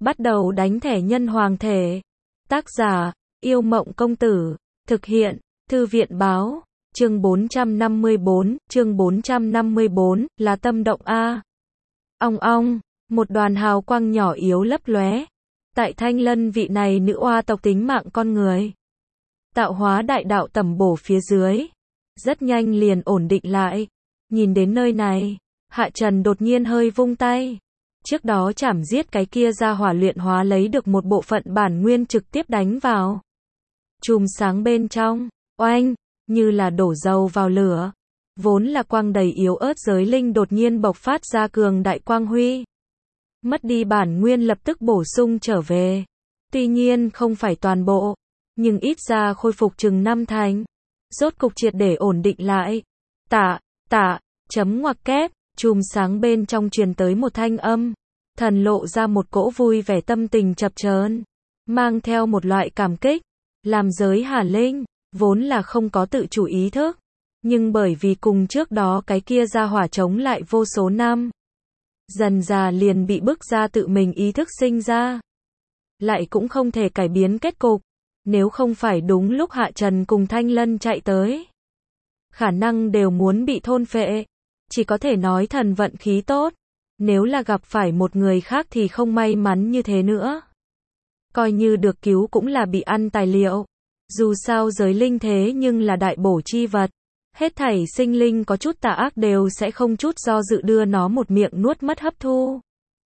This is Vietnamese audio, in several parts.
Bắt đầu đánh thẻ nhân hoàng thể. Tác giả, Yêu Mộng Công Tử. Thực hiện, Thư viện Báo. Chương 454, là tâm động A. Ong ong, một đoàn hào quang nhỏ yếu lấp lóe. Tại Thanh Lân vị này nữ oa tộc tính mạng con người. Tạo hóa đại đạo tầm bổ phía dưới. Rất nhanh liền ổn định lại. Nhìn đến nơi này, Hạ Trần đột nhiên hơi vung tay. Trước đó chảm giết cái kia ra hỏa luyện hóa lấy được một bộ phận bản nguyên trực tiếp đánh vào. Chùm sáng bên trong, oanh, như là đổ dầu vào lửa. Vốn là quang đầy yếu ớt giới linh đột nhiên bộc phát ra cường đại quang huy. Mất đi bản nguyên lập tức bổ sung trở về. Tuy nhiên không phải toàn bộ, nhưng ít ra khôi phục chừng 5 thành. Rốt cục triệt để ổn định lại. Chấm ngoặc kép, chùm sáng bên trong truyền tới một thanh âm. Thần lộ ra một cỗ vui vẻ tâm tình chập chờn, mang theo một loại cảm kích. Làm giới Hà Linh, vốn là không có tự chủ ý thức. Nhưng bởi vì cùng trước đó cái kia ra hỏa chống lại vô số năm. Dần dà liền bị bức ra tự mình ý thức sinh ra. Lại cũng không thể cải biến kết cục. Nếu không phải đúng lúc Hạ Trần cùng Thanh Lân chạy tới. Khả năng đều muốn bị thôn phệ. Chỉ có thể nói thần vận khí tốt. Nếu là gặp phải một người khác thì không may mắn như thế nữa. Coi như được cứu cũng là bị ăn tài liệu. Dù sao giới linh thế nhưng là đại bổ chi vật. Hết thảy sinh linh có chút tà ác đều sẽ không chút do dự đưa nó một miệng nuốt mất hấp thu.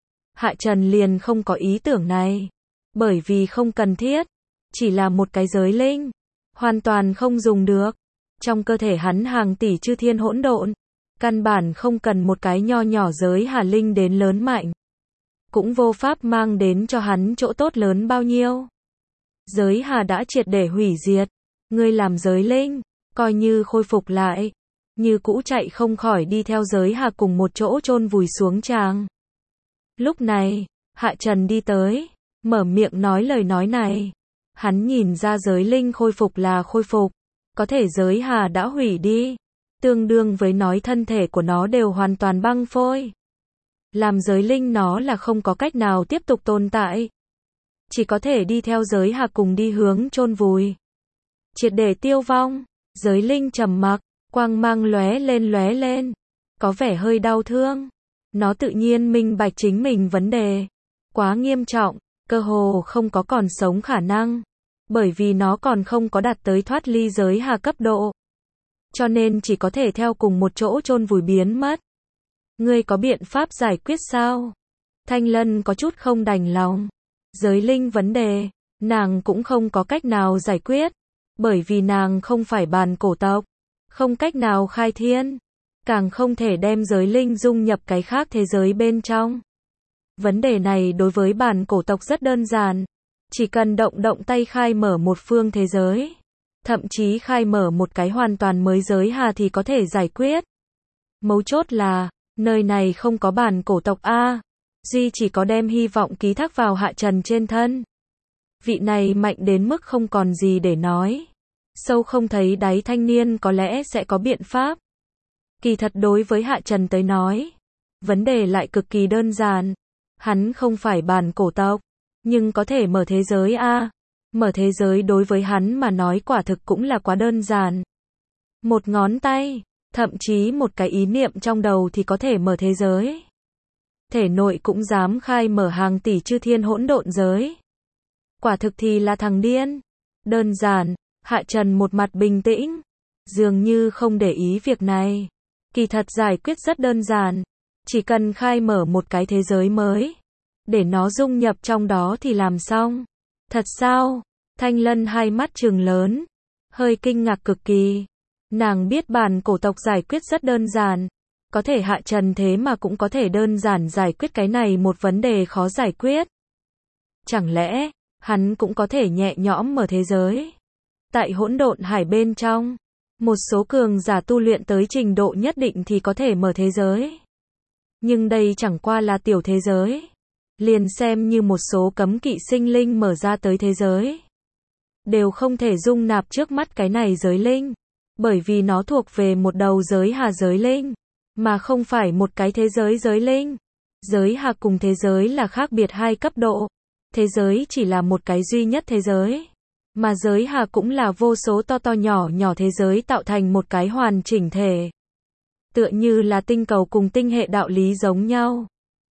Hạ Trần liền không có ý tưởng này. Bởi vì không cần thiết. Chỉ là một cái giới linh. Hoàn toàn không dùng được. Trong cơ thể hắn hàng tỷ chư thiên hỗn độn. Căn bản không cần một cái nho nhỏ giới Hà Linh đến lớn mạnh. Cũng vô pháp mang đến cho hắn chỗ tốt lớn bao nhiêu. Giới Hà đã triệt để hủy diệt. Ngươi làm giới linh, coi như khôi phục lại. Như cũ chạy không khỏi đi theo giới Hà cùng một chỗ chôn vùi xuống tràng. Lúc này, Hạ Trần đi tới, mở miệng nói lời nói này. Hắn nhìn ra giới linh khôi phục là khôi phục. Có thể giới Hà đã hủy đi. Tương đương với nói thân thể của nó đều hoàn toàn băng phôi. Làm giới linh nó là không có cách nào tiếp tục tồn tại. Chỉ có thể đi theo giới Hà cùng đi hướng chôn vùi. Triệt để tiêu vong. Giới linh trầm mặc, quang mang lóe lên. Có vẻ hơi đau thương. Nó tự nhiên minh bạch chính mình vấn đề. Quá nghiêm trọng, cơ hồ không có còn sống khả năng. Bởi vì nó còn không có đạt tới thoát ly giới Hà cấp độ. Cho nên chỉ có thể theo cùng một chỗ chôn vùi biến mất. Ngươi có biện pháp giải quyết sao? Thanh Lân có chút không đành lòng. Giới linh vấn đề, nàng cũng không có cách nào giải quyết. Bởi vì nàng không phải bàn cổ tộc. Không cách nào khai thiên. Càng không thể đem giới linh dung nhập cái khác thế giới bên trong. Vấn đề này đối với bàn cổ tộc rất đơn giản. Chỉ cần động tay khai mở một phương thế giới. Thậm chí khai mở một cái hoàn toàn mới giới Hà thì có thể giải quyết. Mấu chốt là, nơi này không có bản cổ tộc A. Duy chỉ có đem hy vọng ký thác vào Hạ Trần trên thân. Vị này mạnh đến mức không còn gì để nói. Sâu không thấy đáy thanh niên có lẽ sẽ có biện pháp. Kỳ thật đối với Hạ Trần tới nói. Vấn đề lại cực kỳ đơn giản. Hắn không phải bản cổ tộc. Nhưng có thể mở thế giới A. Mở thế giới đối với hắn mà nói quả thực cũng là quá đơn giản. Một ngón tay, thậm chí một cái ý niệm trong đầu thì có thể mở thế giới. Thể nội cũng dám khai mở hàng tỷ chư thiên hỗn độn giới. Quả thực thì là thằng điên. Đơn giản, Hạ Trần một mặt bình tĩnh. Dường như không để ý việc này. Kỳ thật giải quyết rất đơn giản. Chỉ cần khai mở một cái thế giới mới. Để nó dung nhập trong đó thì làm xong. Thật sao? Thanh Lân hai mắt trừng lớn. Hơi kinh ngạc cực kỳ. Nàng biết bản cổ tộc giải quyết rất đơn giản. Có thể Hạ Trần thế mà cũng có thể đơn giản giải quyết cái này một vấn đề khó giải quyết. Chẳng lẽ, hắn cũng có thể nhẹ nhõm mở thế giới? Tại hỗn độn hải bên trong, một số cường giả tu luyện tới trình độ nhất định thì có thể mở thế giới. Nhưng đây chẳng qua là tiểu thế giới. Liền xem như một số cấm kỵ sinh linh mở ra tới thế giới. Đều không thể dung nạp trước mắt cái này giới linh. Bởi vì nó thuộc về một đầu giới Hà giới linh. Mà không phải một cái thế giới giới linh. Giới Hà cùng thế giới là khác biệt hai cấp độ. thế giới chỉ là một cái duy nhất thế giới. Mà giới hà cũng là vô số to to nhỏ nhỏ thế giới tạo thành một cái hoàn chỉnh thể. Tựa như là tinh cầu cùng tinh hệ đạo lý giống nhau.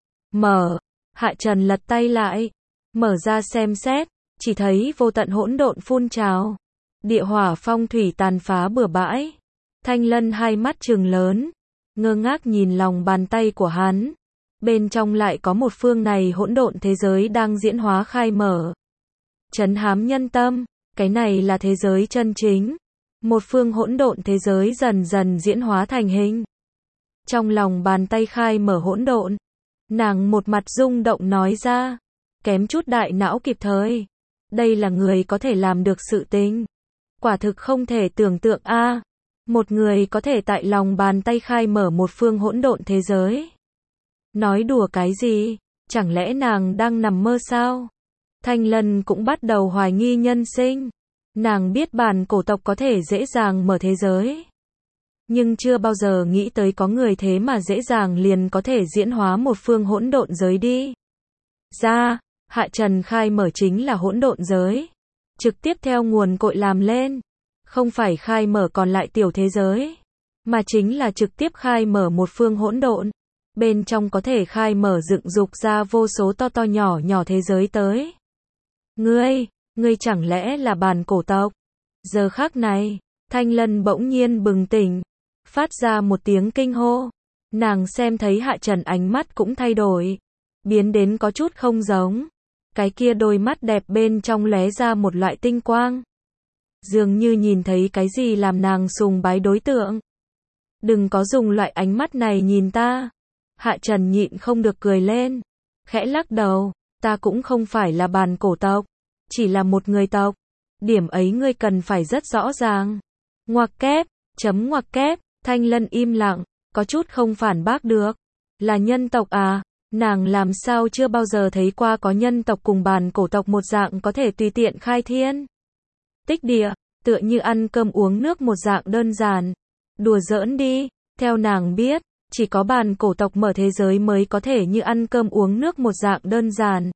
Hạ Trần lật tay lại, mở ra xem xét, chỉ thấy vô tận hỗn độn phun trào. Địa hỏa phong thủy tàn phá bừa bãi. Thanh Lân hai mắt trừng lớn, ngơ ngác nhìn lòng bàn tay của hắn. Bên trong lại có một phương này hỗn độn thế giới đang diễn hóa khai mở. Trấn hám nhân tâm, cái này là thế giới chân chính. Một phương hỗn độn thế giới dần dần diễn hóa thành hình. Trong lòng bàn tay khai mở hỗn độn, nàng một mặt rung động nói ra, kém chút đại não kịp thời. Đây là người có thể làm được sự tình. Quả thực không thể tưởng tượng a, một người có thể tại lòng bàn tay khai mở một phương hỗn độn thế giới. Nói đùa cái gì, chẳng lẽ nàng đang nằm mơ sao? Thanh Lân cũng bắt đầu hoài nghi nhân sinh. Nàng biết bản cổ tộc có thể dễ dàng mở thế giới, nhưng chưa bao giờ nghĩ tới có người thế mà dễ dàng liền có thể diễn hóa một phương hỗn độn giới đi. Hạ Trần khai mở chính là hỗn độn giới, trực tiếp theo nguồn cội làm lên, không phải khai mở còn lại tiểu thế giới, mà chính là trực tiếp khai mở một phương hỗn độn. Bên trong có thể khai mở dựng dục ra vô số to to nhỏ nhỏ thế giới tới. Ngươi chẳng lẽ là bản cổ tộc? Giờ khắc này, Thanh Lân bỗng nhiên bừng tỉnh, phát ra một tiếng kinh hô. Nàng xem thấy Hạ Trần ánh mắt cũng thay đổi, biến đến có chút không giống. Cái kia đôi mắt đẹp bên trong lóe ra một loại tinh quang, dường như nhìn thấy cái gì làm nàng sùng bái đối tượng. Đừng có dùng loại ánh mắt này nhìn ta. Hạ Trần nhịn không được cười lên, khẽ lắc đầu, ta cũng không phải là bản cổ tộc, chỉ là một người tộc. Điểm ấy ngươi cần phải rất rõ ràng. Ngoặc kép, Thanh Lân im lặng, có chút không phản bác được. Là nhân tộc à? Nàng làm sao chưa bao giờ thấy qua có nhân tộc cùng bản cổ tộc một dạng có thể tùy tiện khai thiên tích địa, tựa như ăn cơm uống nước một dạng đơn giản. Đùa giỡn đi, theo nàng biết, chỉ có bản cổ tộc mở thế giới mới có thể như ăn cơm uống nước một dạng đơn giản.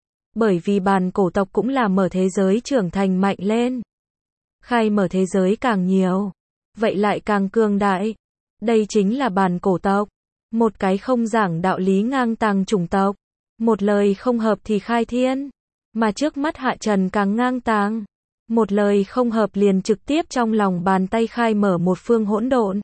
Bởi vì bản cổ tộc cũng là mở thế giới trưởng thành mạnh lên. Khai mở thế giới càng nhiều, vậy lại càng cường đại. Đây chính là bản cổ tộc. Một cái không giảng đạo lý ngang tàng chủng tộc. Một lời không hợp thì khai thiên. Mà trước mắt Hạ Trần càng ngang tàng. Một lời không hợp liền trực tiếp trong lòng bàn tay khai mở một phương hỗn độn.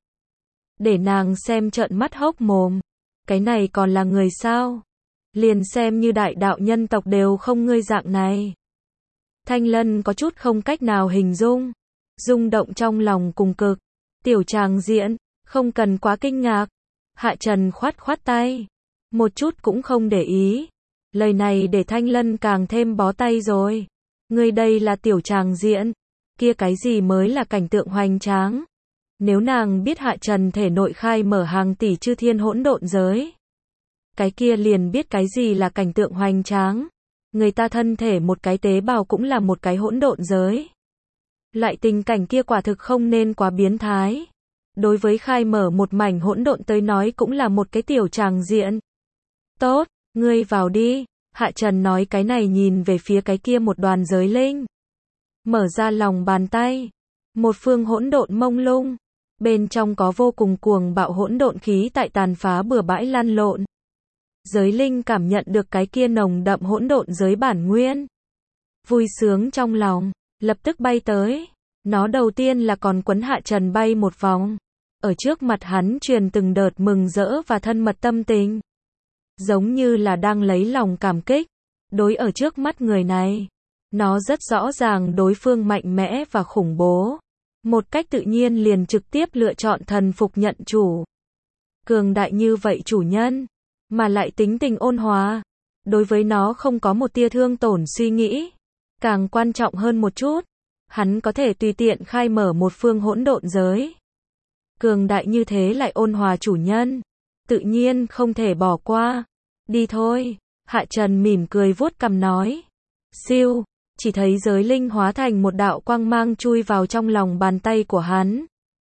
Để nàng xem trợn mắt hốc mồm. Cái này còn là người sao? Liền xem như đại đạo nhân tộc đều không ngươi dạng này. Thanh Lân có chút không cách nào hình dung. Rung động trong lòng cùng cực. Tiểu tràng diện, không cần quá kinh ngạc. Hạ Trần khoát tay. Một chút cũng không để ý. Lời này để Thanh Lân càng thêm bó tay rồi. Ngươi đây là tiểu tràng diện. Kia cái gì mới là cảnh tượng hoành tráng. Nếu nàng biết Hạ Trần thể nội khai mở hàng tỷ chư thiên hỗn độn giới, cái kia liền biết cái gì là cảnh tượng hoành tráng. Người ta thân thể một cái tế bào cũng là một cái hỗn độn giới. Loại tình cảnh kia quả thực không nên quá biến thái. Đối với khai mở một mảnh hỗn độn tới nói cũng là một cái tiểu tràng diện. Tốt, ngươi vào đi. Hạ Trần nói cái này nhìn về phía cái kia một đoàn giới linh. Mở ra lòng bàn tay. Một phương hỗn độn mông lung. Bên trong có vô cùng cuồng bạo hỗn độn khí tại tàn phá bừa bãi lăn lộn. Giới linh cảm nhận được cái kia nồng đậm hỗn độn giới bản nguyên. Vui sướng trong lòng, lập tức bay tới. Nó đầu tiên là còn quấn Hạ Trần bay một vòng. Ở trước mặt hắn truyền từng đợt mừng rỡ và thân mật tâm tình. Giống như là đang lấy lòng cảm kích. Đối ở trước mắt người này, nó rất rõ ràng đối phương mạnh mẽ và khủng bố. Một cách tự nhiên liền trực tiếp lựa chọn thần phục nhận chủ. Cường đại như vậy chủ nhân, mà lại tính tình ôn hòa. Đối với nó không có một tia thương tổn suy nghĩ. Càng quan trọng hơn một chút, hắn có thể tùy tiện khai mở một phương hỗn độn giới. Cường đại như thế lại ôn hòa chủ nhân, tự nhiên không thể bỏ qua. Đi thôi, Hạ Trần mỉm cười vuốt cằm nói. Siêu, chỉ thấy giới linh hóa thành một đạo quang mang chui vào trong lòng bàn tay của hắn.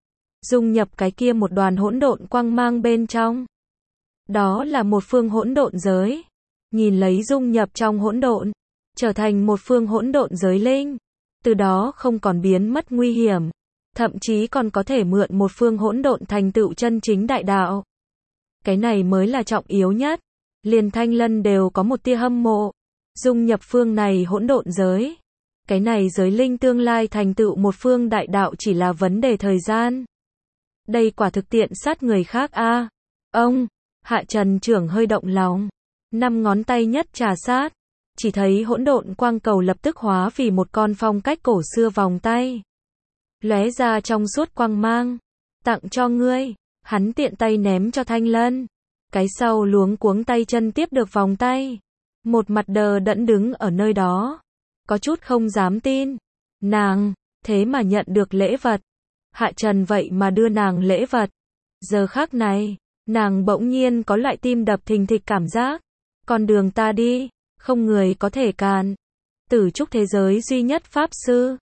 Dung nhập cái kia một đoàn hỗn độn quang mang bên trong. Đó là một phương hỗn độn giới. Nhìn lấy dung nhập trong hỗn độn, trở thành một phương hỗn độn giới linh. Từ đó không còn biến mất nguy hiểm, thậm chí còn có thể mượn một phương hỗn độn thành tựu chân chính đại đạo. Cái này mới là trọng yếu nhất. Liền Thanh Lân đều có một tia hâm mộ. Dung nhập phương này hỗn độn giới. Cái này giới linh tương lai thành tựu một phương đại đạo chỉ là vấn đề thời gian. Đây quả thực tiện sát người khác a. Ông, Hạ Trần trưởng hơi động lòng. 5 ngón tay nhất trà sát. Chỉ thấy hỗn độn quang cầu lập tức hóa vì một con phong cách cổ xưa vòng tay. Lóe ra trong suốt quang mang. Tặng cho ngươi. Hắn tiện tay ném cho Thanh Lân. Cái sau luống cuống tay chân tiếp được vòng tay. Một mặt đờ đẫn đứng ở nơi đó. Có chút không dám tin. Nàng, thế mà nhận được lễ vật. Hạ Trần vậy mà đưa nàng lễ vật. Giờ khắc này, nàng bỗng nhiên có loại tim đập thình thịch cảm giác. Con đường ta đi, không người có thể cản. Tử trúc thế giới duy nhất pháp sư.